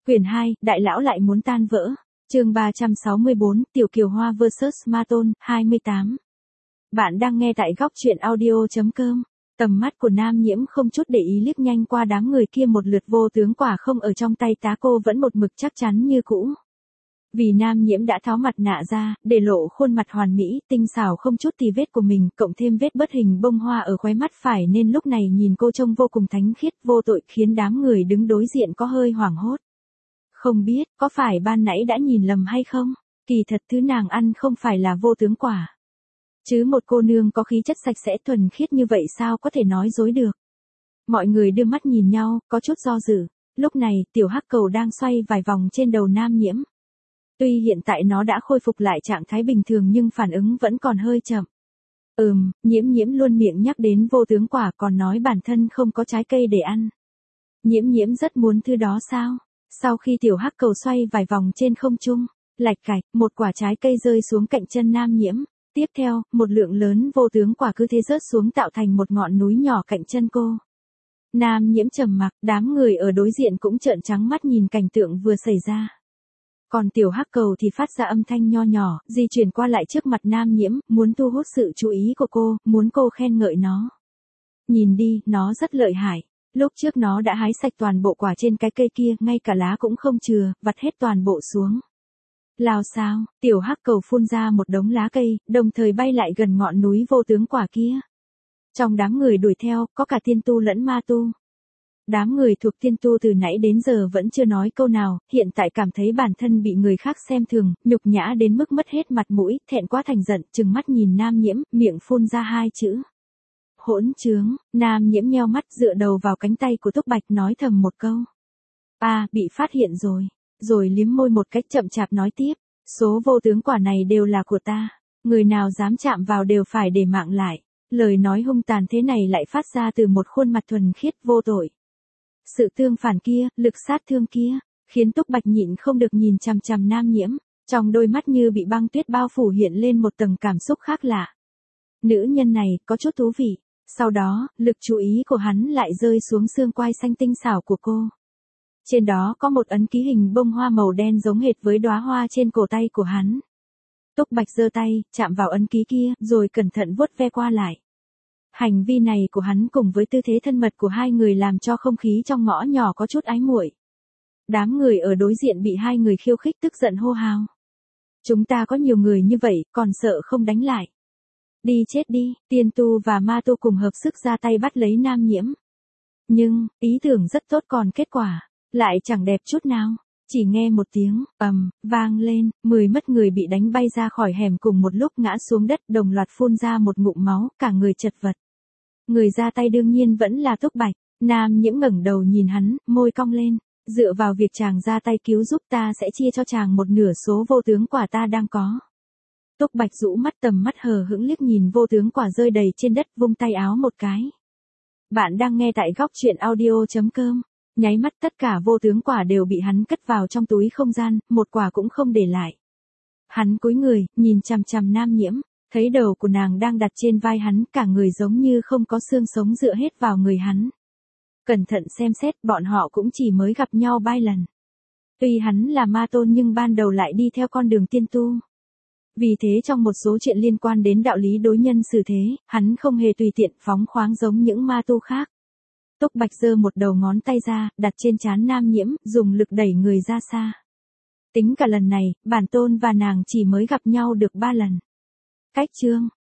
Quyển 2, Đại lão lại muốn tan vỡ. Chương 364, Tiểu Kiều Hoa vs Ma Tôn, 28. Bạn đang nghe tại góc truyện audio.com. Tầm mắt của Nam Nhiễm không chút để ý liếc nhanh qua đám người kia một lượt, vô tướng quả không ở trong tay tá cô vẫn một mực chắc chắn như cũ. Vì Nam Nhiễm đã tháo mặt nạ ra, để lộ khuôn mặt hoàn mỹ, tinh xảo không chút tì vết của mình, cộng thêm vết bớt hình bông hoa ở khóe mắt phải nên lúc này nhìn cô trông vô cùng thánh khiết, vô tội, khiến đám người đứng đối diện có hơi hoảng hốt. Không biết, có phải ban nãy đã nhìn lầm hay không? Kỳ thật thứ nàng ăn không phải là vô tướng quả. Chứ một cô nương có khí chất sạch sẽ thuần khiết như vậy sao có thể nói dối được. Mọi người đưa mắt nhìn nhau, có chút do dự. Lúc này, tiểu hắc cầu đang xoay vài vòng trên đầu Nam Nhiễm. Tuy hiện tại nó đã khôi phục lại trạng thái bình thường nhưng phản ứng vẫn còn hơi chậm. Nhiễm luôn miệng nhắc đến vô tướng quả còn nói bản thân không có trái cây để ăn. Nhiễm rất muốn thứ đó sao? Sau khi tiểu hắc cầu xoay vài vòng trên không trung, lạch cạch, một quả trái cây rơi xuống cạnh chân Nam Nhiễm. Tiếp theo, một lượng lớn vô tướng quả cứ thế rớt xuống tạo thành một ngọn núi nhỏ cạnh chân cô. Nam Nhiễm trầm mặc, đám người ở đối diện cũng trợn trắng mắt nhìn cảnh tượng vừa xảy ra. Còn tiểu hắc cầu thì phát ra âm thanh nho nhỏ, di chuyển qua lại trước mặt Nam Nhiễm, muốn thu hút sự chú ý của cô, muốn cô khen ngợi nó. Nhìn đi, nó rất lợi hại. Lúc trước nó đã hái sạch toàn bộ quả trên cái cây kia, ngay cả lá cũng không chừa, vặt hết toàn bộ xuống. Lao sao, tiểu hắc cầu phun ra một đống lá cây, đồng thời bay lại gần ngọn núi vô tướng quả kia. Trong đám người đuổi theo, có cả tiên tu lẫn ma tu. Đám người thuộc tiên tu từ nãy đến giờ vẫn chưa nói câu nào, hiện tại cảm thấy bản thân bị người khác xem thường, nhục nhã đến mức mất hết mặt mũi, thẹn quá thành giận, trừng mắt nhìn Nam Nhiễm, miệng phun ra hai chữ. Hỗn trướng. Nam Nhiễm nheo mắt dựa đầu vào cánh tay của Túc Bạch nói thầm một câu. Bị phát hiện rồi. Rồi liếm môi một cách chậm chạp nói tiếp. Số vô tướng quả này đều là của ta. Người nào dám chạm vào đều phải để mạng lại. Lời nói hung tàn thế này lại phát ra từ một khuôn mặt thuần khiết vô tội. Sự tương phản kia, lực sát thương kia, khiến Túc Bạch nhịn không được nhìn chằm chằm Nam Nhiễm. Trong đôi mắt như bị băng tuyết bao phủ hiện lên một tầng cảm xúc khác lạ. Nữ nhân này, có chút thú vị. Sau đó, lực chú ý của hắn lại rơi xuống xương quai xanh tinh xảo của cô. Trên đó có một ấn ký hình bông hoa màu đen giống hệt với đóa hoa trên cổ tay của hắn. Túc Bạch giơ tay, chạm vào ấn ký kia, rồi cẩn thận vuốt ve qua lại. Hành vi này của hắn cùng với tư thế thân mật của hai người làm cho không khí trong ngõ nhỏ có chút ái muội. Đám người ở đối diện bị hai người khiêu khích tức giận hô hào. Chúng ta có nhiều người như vậy, còn sợ không đánh lại. Đi chết đi, tiên tu và ma tu cùng hợp sức ra tay bắt lấy Nam Nhiễm. Nhưng, ý tưởng rất tốt còn kết quả, lại chẳng đẹp chút nào. Chỉ nghe một tiếng, vang lên, 10 mất người bị đánh bay ra khỏi hẻm cùng một lúc ngã xuống đất đồng loạt phun ra một ngụm máu, cả người chật vật. Người ra tay đương nhiên vẫn là Túc Bạch. Nam Nhiễm ngẩng đầu nhìn hắn, môi cong lên. Dựa vào việc chàng ra tay cứu giúp ta sẽ chia cho chàng một nửa số vô tướng quả ta đang có. Túc Bạch rũ mắt tầm mắt hờ hững liếc nhìn vô tướng quả rơi đầy trên đất, vung tay áo một cái. Bạn đang nghe tại góc truyện audio.com. Nháy mắt tất cả vô tướng quả đều bị hắn cất vào trong túi không gian, một quả cũng không để lại. Hắn cúi người, nhìn chằm chằm Nam Nhiễm, thấy đầu của nàng đang đặt trên vai hắn, cả người giống như không có xương sống dựa hết vào người hắn. Cẩn thận xem xét, bọn họ cũng chỉ mới gặp nhau 3 lần. Tuy hắn là ma tôn nhưng ban đầu lại đi theo con đường tiên tu. Vì thế trong một số chuyện liên quan đến đạo lý đối nhân xử thế, hắn không hề tùy tiện phóng khoáng giống những ma tu khác. Túc Bạch giơ một đầu ngón tay ra, đặt trên trán Nam Nhiễm, dùng lực đẩy người ra xa. Tính cả lần này, bản tôn và nàng chỉ mới gặp nhau được 3 lần. Cách chương,